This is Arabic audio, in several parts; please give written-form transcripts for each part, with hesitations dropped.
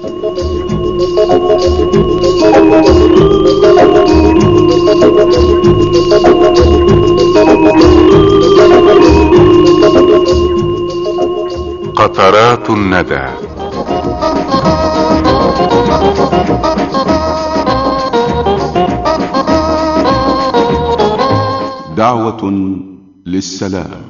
قطرات الندى. دعوة للسلام.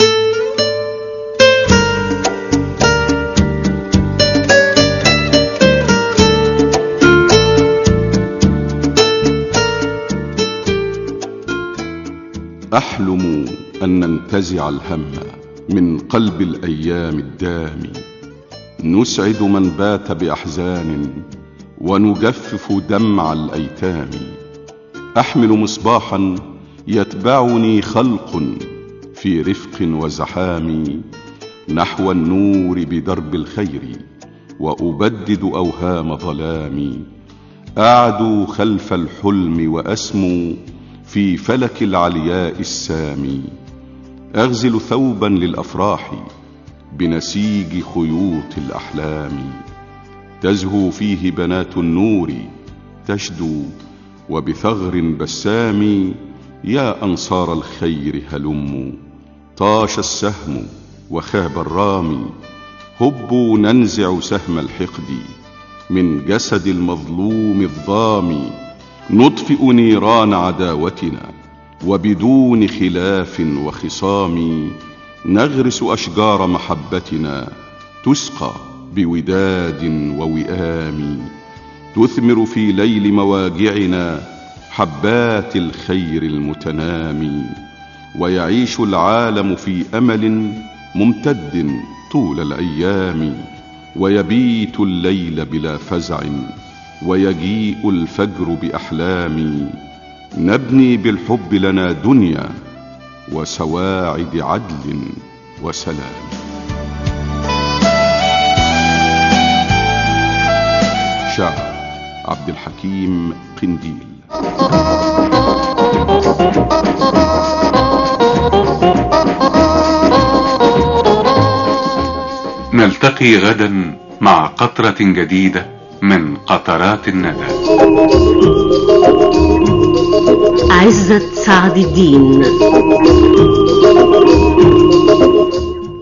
أحلم أن ننتزع الهم من قلب الأيام الدامي، نسعد من بات بأحزان ونجفف دمع الأيتام. أحمل مصباحا يتبعني خلق في رفق وزحام، نحو النور بدرب الخير وأبدد أوهام ظلامي. أعدو خلف الحلم وأسمو في فلك العلياء السامي، أغزل ثوبا للأفراح بنسيج خيوط الأحلام. تزهو فيه بنات النور تشدو وبثغر بسام، يا أنصار الخير هلموا، طاش السهم وخاب الرامي. هبوا ننزع سهم الحقد من جسد المظلوم الظامي، نطفئ نيران عداوتنا وبدون خلاف وخصام. نغرس أشجار محبتنا تسقى بوداد ووئام، تثمر في ليل مواجعنا حبات الخير المتنامي. ويعيش العالم في أمل ممتد طول الأيام، ويبيت الليل بلا فزع ويجيء الفجر بأحلام. نبني بالحب لنا دنيا وسواعد عدل وسلام. شاعر عبد الحكيم قنديل. نلتقي غدا مع قطرة جديدة من قطرات الندى. عزت سعد الدين.